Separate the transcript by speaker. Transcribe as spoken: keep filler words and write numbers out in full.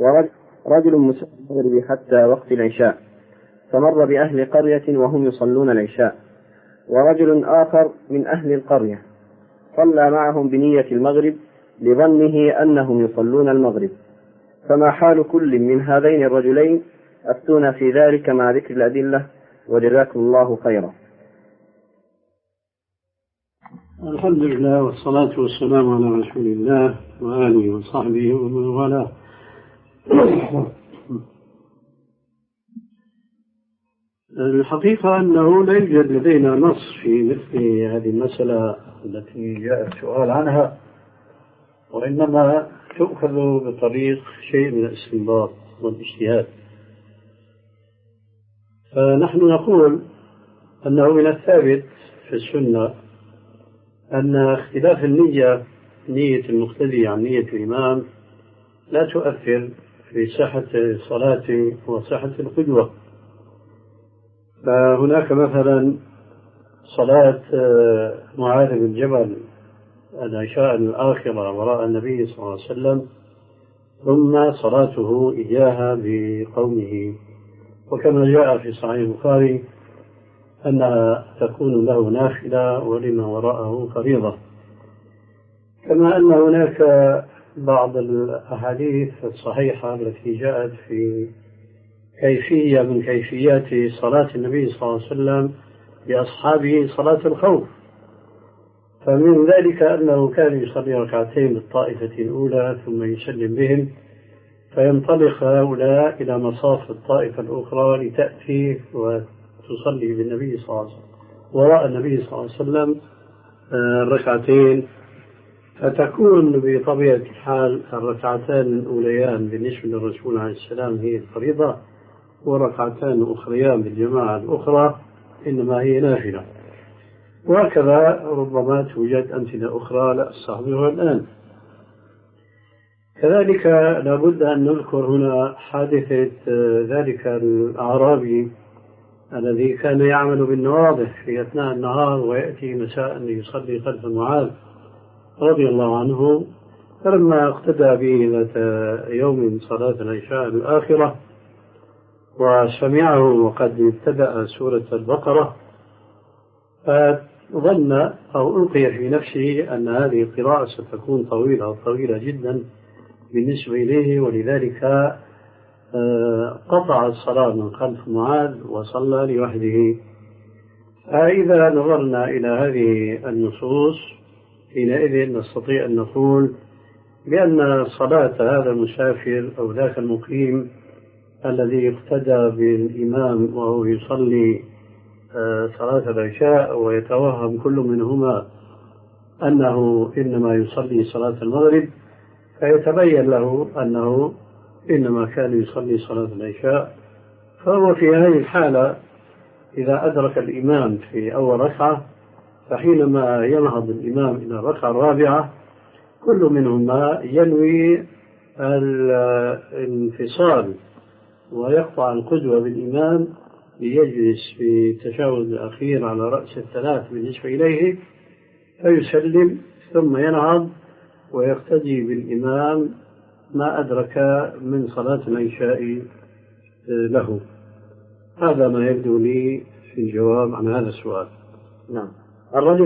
Speaker 1: ورجل مسافر المغرب حتى وقت العشاء فمر بأهل قرية وهم يصلون العشاء، ورجل آخر من أهل القرية صلى معهم بنية المغرب لظنه أنهم يصلون المغرب، فما حال كل من هذين الرجلين؟ أفتونا في ذلك مع ذكر الأدلة وجزاكم الله خيرا.
Speaker 2: الحمد لله والصلاة والسلام على رسول الله وآله وصحبه ومن والاه. الحقيقة أنه لا يوجد لدينا نص في مثل هذه المسألة التي جاء السؤال عنها، وإنما تؤخذ بطريق شيء من الاستنباط والاجتهاد. فنحن نقول أنه من الثابت في السنة أن اختلاف النية، نية المقتدي عن نية الإمام، لا تؤثر في صحة الصلاة وصحة القدوة. فهناك مثلا صلاة معاذ بن جبل العشاء الآخرة وراء النبي صلى الله عليه وسلم، ثم صلاته إياها بقومه، وكما جاء في صحيح البخاري أنها تكون له نافلة ولمن وراءه فريضة. كما أن هناك بعض الأحاديث الصحيحة التي جاءت في كيفية من كيفيات صلاة النبي صلى الله عليه وسلم لأصحابه صلاة الخوف، فمن ذلك أنه كان يصلي ركعتين بالطائفة الأولى ثم يسلم بهم، فينطلق هؤلاء إلى مصاف الطائفة الأخرى لتأتي وتصلي بالنبي صلى الله عليه وسلم وراء النبي صلى الله عليه وسلم الركعتين، فتكون بطبيعة الحال الركعتان الأوليان بالنسبة للرسول عليه السلام هي الفريضة، وركعتان أخريان بالجماعة الأخرى إنما هي نافلة. وهكذا ربما توجد أمثلة أخرى لا أستحضرها الآن. كذلك لابد أن نذكر هنا حادثة ذلك الأعرابي الذي كان يعمل بالنواضح في أثناء النهار ويأتي مساء ليصلي خلف معاذ رضي الله عنه، فلما اقتدى به ذات يوم صلاة العشاء الآخرة وسمعه وقد ابتدأ سورة البقرة، فظن أو ألقي في نفسه أن هذه القراءة ستكون طويلة طويلة جدا بالنسبة إليه، ولذلك قطع الصلاة من خلف معاذ وصلى لوحده. فإذا نظرنا إلى هذه النصوص حينئذ نستطيع أن نقول بأن صلاة هذا المسافر أو ذاك المقيم الذي اقتدى بالإمام وهو يصلي صلاة العشاء ويتوهم كل منهما أنه إنما يصلي صلاة المغرب، فيتبين له أنه إنما كان يصلي صلاة العشاء، فهو في هذه الحالة إذا أدرك الإمام في أول ركعة، فحينما ينهض الإمام إلى الركعة الرابعة كل منهما ينوي الانفصال ويقطع القدوة بالإمام ليجلس في التشهد الأخير على رأس الثلاث بالنسبة إليه، فيسلم ثم ينهض ويقتدي بالإمام ما أدرك من صلاة العشاء له. هذا ما يبدو لي في الجواب عن هذا السؤال.
Speaker 1: نعم. الرجل